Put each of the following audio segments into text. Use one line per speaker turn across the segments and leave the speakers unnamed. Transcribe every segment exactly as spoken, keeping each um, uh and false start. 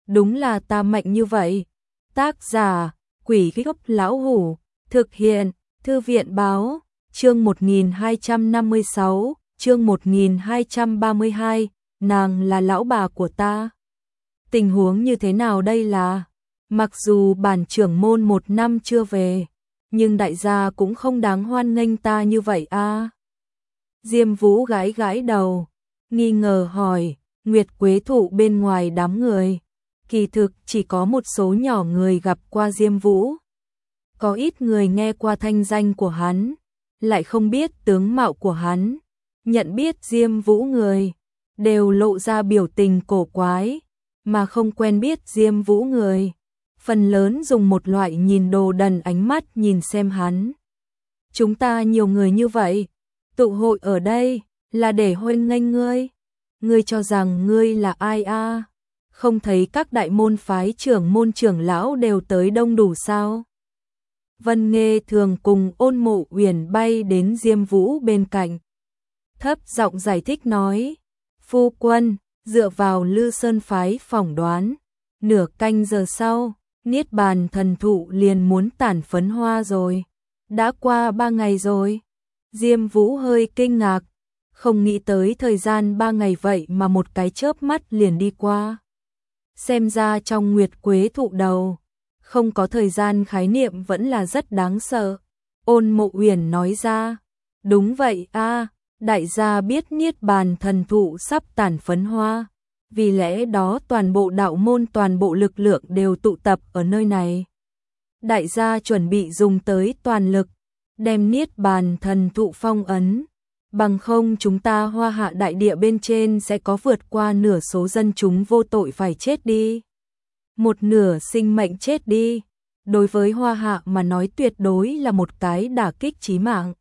đúng là ta mạnh như vậy. Tác giả, Quỷ Gốc Lão Hủ, thực hiện, Thư viện Báo, chương một nghìn hai trăm năm mươi sáu, chương một nghìn hai trăm ba mươi hai, nàng là lão bà của ta. Tình huống như thế nào đây là, mặc dù bản trưởng môn một năm chưa về, nhưng đại gia cũng không đáng hoan nghênh ta như vậy a. À. Diêm Vũ gãi gãi đầu, nghi ngờ hỏi, Nguyệt Quế Thụ bên ngoài đám người, kỳ thực chỉ có một số nhỏ người gặp qua Diêm Vũ. Có ít người nghe qua thanh danh của hắn, lại không biết tướng mạo của hắn, nhận biết Diêm Vũ người, đều lộ ra biểu tình cổ quái, mà không quen biết Diêm Vũ người, phần lớn dùng một loại nhìn đồ đần ánh mắt nhìn xem hắn. Chúng ta nhiều người như vậy, tụ hội ở đây là để hoan nghênh ngươi. Ngươi cho rằng ngươi là ai a? À? Không thấy các đại môn phái trưởng môn trưởng lão đều tới đông đủ sao? Vân Nghê thường cùng Ôn Mộ Uyển bay đến Diêm Vũ bên cạnh. Thấp giọng giải thích nói, phu quân, dựa vào Lư Sơn phái phỏng đoán, nửa canh giờ sau, Niết Bàn thần thụ liền muốn tản phấn hoa rồi. Đã qua ba ngày rồi. Diêm Vũ hơi kinh ngạc, không nghĩ tới thời gian ba ngày vậy mà một cái chớp mắt liền đi qua. Xem ra trong Nguyệt Quế Thụ đầu, không có thời gian khái niệm vẫn là rất đáng sợ. Ôn Mộ Uyển nói ra, đúng vậy a, à, đại gia biết Niết Bàn thần thụ sắp tản phấn hoa, vì lẽ đó toàn bộ đạo môn toàn bộ lực lượng đều tụ tập ở nơi này. Đại gia chuẩn bị dùng tới toàn lực, đem Niết Bàn thần thụ phong ấn, bằng không chúng ta Hoa Hạ đại địa bên trên sẽ có vượt qua nửa số dân chúng vô tội phải chết đi. Một nửa sinh mệnh chết đi, đối với Hoa Hạ mà nói tuyệt đối là một cái đả kích chí mạng.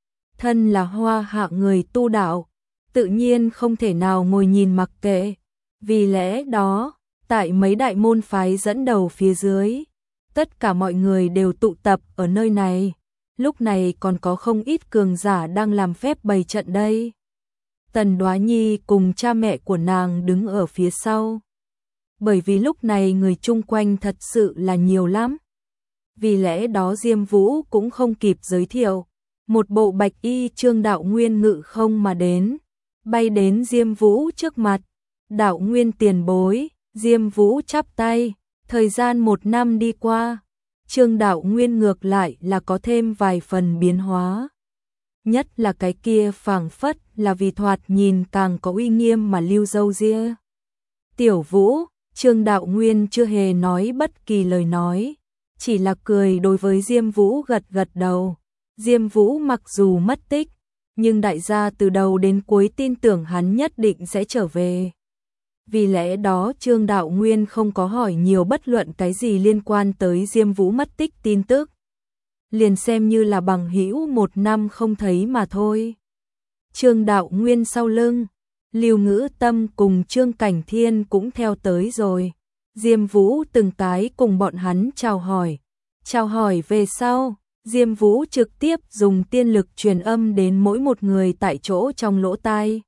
Thân là Hoa Hạ người tu đạo, tự nhiên không thể nào ngồi nhìn mặc kệ, vì lẽ đó, tại mấy đại môn phái dẫn đầu phía dưới, tất cả mọi người đều tụ tập ở nơi này. Lúc này còn có không ít cường giả đang làm phép bày trận đây. Tần Đoá Nhi cùng cha mẹ của nàng đứng ở phía sau. Bởi vì lúc này người chung quanh thật sự là nhiều lắm. Vì lẽ đó Diêm Vũ cũng không kịp giới thiệu. Một bộ bạch y Trương Đạo Nguyên ngự không mà đến, bay đến Diêm Vũ trước mặt. Đạo Nguyên tiền bối, Diêm Vũ chắp tay, thời gian một năm đi qua. Trương Đạo Nguyên ngược lại là có thêm vài phần biến hóa. Nhất là cái kia phảng phất là vì thoạt nhìn càng có uy nghiêm mà lưu râu ria. Tiểu Vũ, Trương Đạo Nguyên chưa hề nói bất kỳ lời nói, chỉ là cười đối với Diêm Vũ gật gật đầu. Diêm Vũ mặc dù mất tích, nhưng đại gia từ đầu đến cuối tin tưởng hắn nhất định sẽ trở về. Vì lẽ đó Trương Đạo Nguyên không có hỏi nhiều bất luận cái gì liên quan tới Diêm Vũ mất tích tin tức. Liền xem như là bằng hữu một năm không thấy mà thôi. Trương Đạo Nguyên sau lưng, Lưu Ngữ Tâm cùng Trương Cảnh Thiên cũng theo tới rồi. Diêm Vũ từng cái cùng bọn hắn chào hỏi. Chào hỏi về sau, Diêm Vũ trực tiếp dùng tiên lực truyền âm đến mỗi một người tại chỗ trong lỗ tai.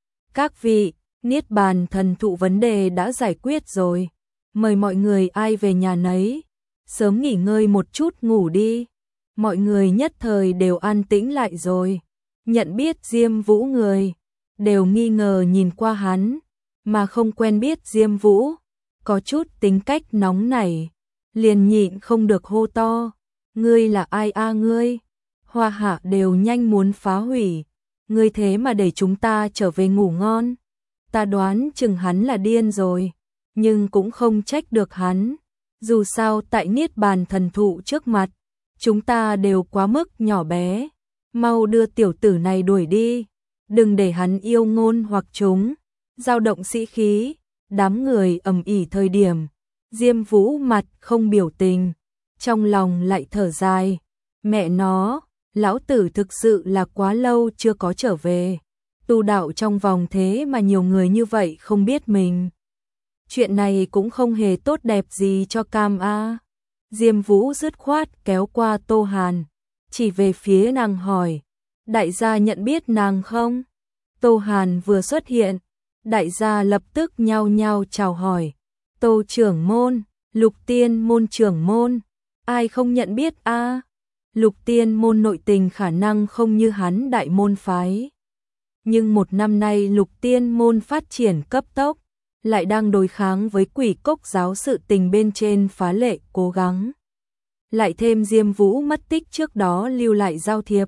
Các vị, Niết Bàn thần thụ vấn đề đã giải quyết rồi. Mời mọi người ai về nhà nấy. Sớm nghỉ ngơi một chút ngủ đi. Mọi người nhất thời đều an tĩnh lại rồi. Nhận biết Diêm Vũ người, đều nghi ngờ nhìn qua hắn, mà không quen biết Diêm Vũ. Có chút tính cách nóng nảy, liền nhịn không được hô to. Ngươi là ai a à ngươi? Hoa Hạ đều nhanh muốn phá hủy. Ngươi thế mà để chúng ta trở về ngủ ngon. Ta đoán chừng hắn là điên rồi, nhưng cũng không trách được hắn. Dù sao tại Niết Bàn thần thụ trước mặt, chúng ta đều quá mức nhỏ bé. Mau đưa tiểu tử này đuổi đi, đừng để hắn yêu ngôn hoặc chúng, dao động sĩ khí. Đám người ầm ĩ thời điểm, Diêm Vũ mặt không biểu tình, trong lòng lại thở dài. Mẹ nó, lão tử thực sự là quá lâu chưa có trở về. Tu đạo trong vòng thế mà nhiều người như vậy không biết mình. Chuyện này cũng không hề tốt đẹp gì cho Cam A. Diêm Vũ dứt khoát kéo qua Tô Hàn, chỉ về phía nàng hỏi, đại gia nhận biết nàng không? Tô Hàn vừa xuất hiện, đại gia lập tức nhao nhao chào hỏi. Tô trưởng môn, Lục Tiên môn trưởng môn, ai không nhận biết a? À? Lục Tiên môn nội tình khả năng không như hắn đại môn phái. Nhưng một năm nay Lục Tiên môn phát triển cấp tốc, lại đang đối kháng với Quỷ Cốc giáo sự tình bên trên phá lệ cố gắng. Lại thêm Diêm Vũ mất tích trước đó lưu lại giao thiệp.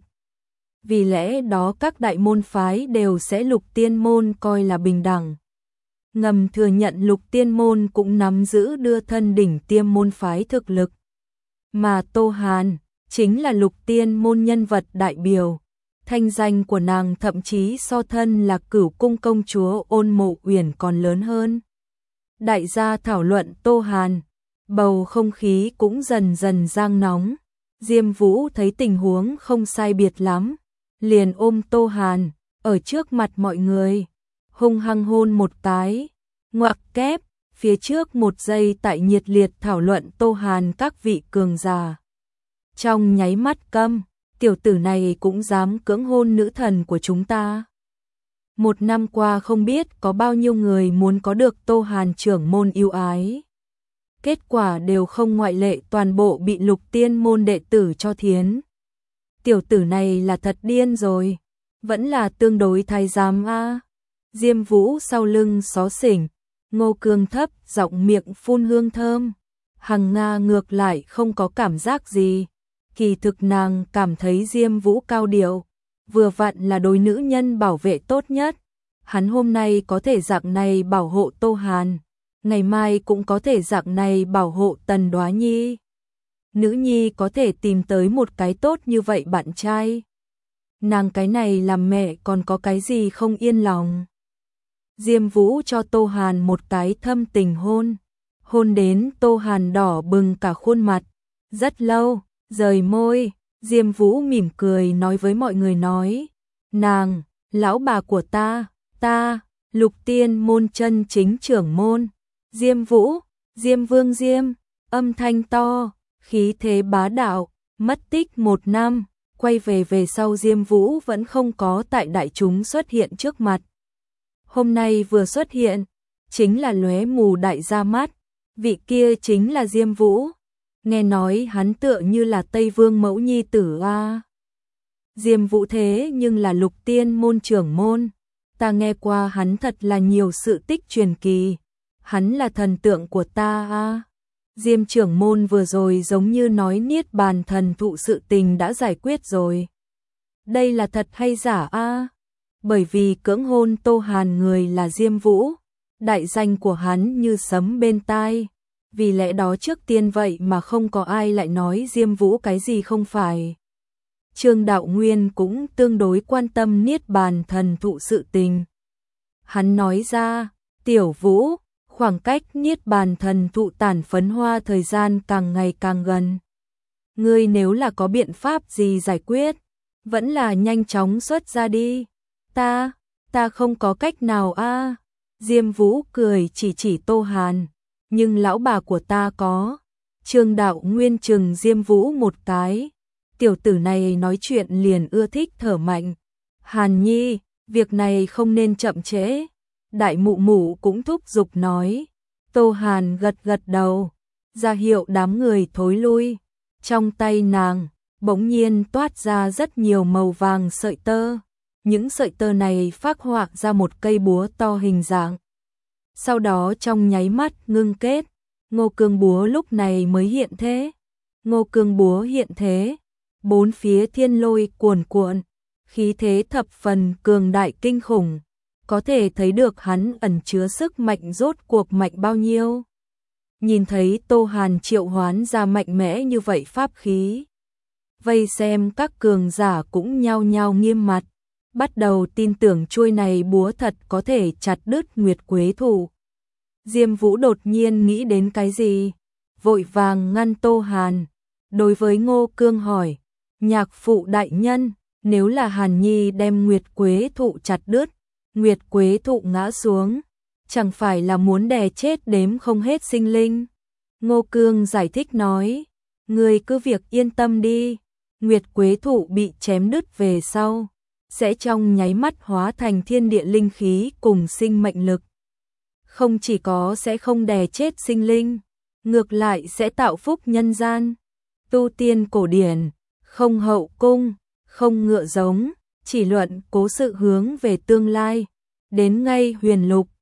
Vì lẽ đó các đại môn phái đều sẽ Lục Tiên môn coi là bình đẳng. Ngầm thừa nhận Lục Tiên môn cũng nắm giữ đưa thân đỉnh tiêm môn phái thực lực. Mà Tô Hàn chính là Lục Tiên môn nhân vật đại biểu. Thanh danh của nàng thậm chí so thân là Cửu cung công chúa Ôn Mộ Uyển còn lớn hơn. Đại gia thảo luận Tô Hàn, bầu không khí cũng dần dần giang nóng. Diêm Vũ thấy tình huống không sai biệt lắm, liền ôm Tô Hàn ở trước mặt mọi người, hung hăng hôn một cái. Ngoặc kép, phía trước một giây tại nhiệt liệt thảo luận Tô Hàn các vị cường giả. Trong nháy mắt câm, tiểu tử này cũng dám cưỡng hôn nữ thần của chúng ta. Một năm qua không biết có bao nhiêu người muốn có được Tô Hàn trưởng môn yêu ái. Kết quả đều không ngoại lệ, toàn bộ bị Lục Tiên môn đệ tử cho thiến. Tiểu tử này là thật điên rồi, vẫn là tương đối thái giám a. Diêm Vũ sau lưng xó xỉnh, Ngô Cương thấp giọng miệng phun hương thơm. Hằng Nga ngược lại không có cảm giác gì. Kỳ thực nàng cảm thấy Diêm Vũ cao điệu, vừa vặn là đối nữ nhân bảo vệ tốt nhất. Hắn hôm nay có thể dạng này bảo hộ Tô Hàn, ngày mai cũng có thể dạng này bảo hộ Tần Đoá Nhi. Nữ nhi có thể tìm tới một cái tốt như vậy bạn trai. Nàng cái này làm mẹ còn có cái gì không yên lòng. Diêm Vũ cho Tô Hàn một cái thâm tình hôn, hôn đến Tô Hàn đỏ bừng cả khuôn mặt. Rất lâu, rời môi, Diêm Vũ mỉm cười nói với mọi người nói, nàng, lão bà của ta, ta, Lục Tiên môn chân chính trưởng môn. Diêm Vũ, Diêm Vương Diêm, âm thanh to, khí thế bá đạo, mất tích một năm, quay về về sau Diêm Vũ vẫn không có tại đại chúng xuất hiện trước mặt. Hôm nay vừa xuất hiện, chính là lóe mù đại gia mắt, vị kia chính là Diêm Vũ. Nghe nói hắn tựa như là Tây Vương mẫu nhi tử a. Diêm Vũ thế nhưng là Lục Tiên môn trưởng môn, ta nghe qua hắn thật là nhiều sự tích truyền kỳ, hắn là thần tượng của ta a. Diêm trưởng môn vừa rồi giống như nói niết bàn thần thụ sự tình đã giải quyết rồi. Đây là thật hay giả a? Bởi vì cưỡng hôn Tô Hàn người là Diêm Vũ, đại danh của hắn như sấm bên tai. Vì lẽ đó trước tiên vậy mà không có ai lại nói Diêm Vũ cái gì không phải. Trương Đạo Nguyên cũng tương đối quan tâm niết bàn thần thụ sự tình. Hắn nói ra, Tiểu Vũ, khoảng cách niết bàn thần thụ tản phấn hoa thời gian càng ngày càng gần. Ngươi nếu là có biện pháp gì giải quyết, vẫn là nhanh chóng xuất ra đi. Ta, ta không có cách nào a. Diêm Vũ cười chỉ chỉ Tô Hàn, nhưng lão bà của ta có. Trương Đạo Nguyên chừng Diêm Vũ một cái. Tiểu tử này nói chuyện liền ưa thích thở mạnh. Hàn Nhi, việc này không nên chậm trễ. Đại mụ mụ cũng thúc giục nói. Tô Hàn gật gật đầu, ra hiệu đám người thối lui. Trong tay nàng, bỗng nhiên toát ra rất nhiều màu vàng sợi tơ. Những sợi tơ này phác họa ra một cây búa to hình dạng. Sau đó trong nháy mắt ngưng kết, Ngô Cương búa lúc này mới hiện thế. Ngô Cương búa hiện thế, bốn phía thiên lôi cuồn cuộn, khí thế thập phần cường đại kinh khủng. Có thể thấy được hắn ẩn chứa sức mạnh rốt cuộc mạnh bao nhiêu. Nhìn thấy Tô Hàn triệu hoán ra mạnh mẽ như vậy pháp khí, vây xem các cường giả cũng nhao nhao nghiêm mặt, bắt đầu tin tưởng chuôi này búa thật có thể chặt đứt Nguyệt Quế thụ. Diêm Vũ đột nhiên nghĩ đến cái gì, vội vàng ngăn Tô Hàn, đối với Ngô Cương hỏi, nhạc phụ đại nhân, nếu là Hàn Nhi đem Nguyệt Quế thụ chặt đứt, Nguyệt Quế thụ ngã xuống, chẳng phải là muốn đè chết đếm không hết sinh linh. Ngô Cương giải thích nói, người cứ việc yên tâm đi, Nguyệt Quế thụ bị chém đứt về sau, sẽ trong nháy mắt hóa thành thiên địa linh khí cùng sinh mệnh lực. không chỉ có sẽ không đè chết sinh linh, ngược lại sẽ tạo phúc nhân gian. Tu tiên cổ điển, không hậu cung, không ngựa giống, chỉ luận cố sự hướng về tương lai. Đến ngay huyền lục,